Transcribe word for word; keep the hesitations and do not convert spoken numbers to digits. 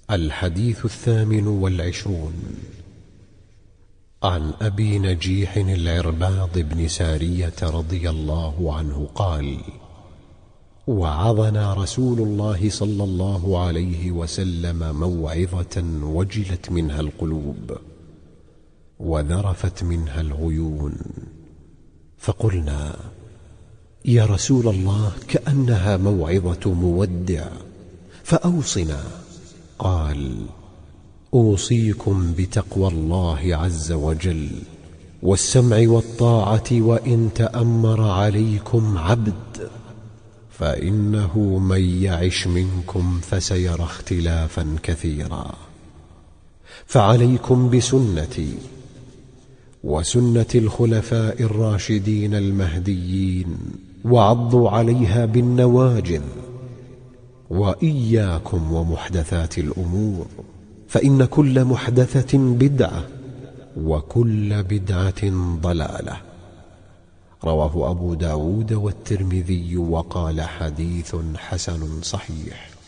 الحديث الثامن والعشرون. عن أبي نجيح العرباض بن سارية رضي الله عنه قال: وعظنا رسول الله صلى الله عليه وسلم موعظة وجلت منها القلوب وذرفت منها العيون، فقلنا: يا رسول الله، كأنها موعظة مودع، فأوصنا. قال: أوصيكم بتقوى الله عز وجل والسمع والطاعة وإن تأمر عليكم عبد، فإنه من يعش منكم فسيرى اختلافا كثيرا، فعليكم بسنتي وسنة الخلفاء الراشدين المهديين، وعضوا عليها بالنواجذ، وإياكم ومحدثات الأمور، فإن كل محدثة بدعة وكل بدعة ضلالة. رواه أبو داود والترمذي وقال: حديث حسن صحيح.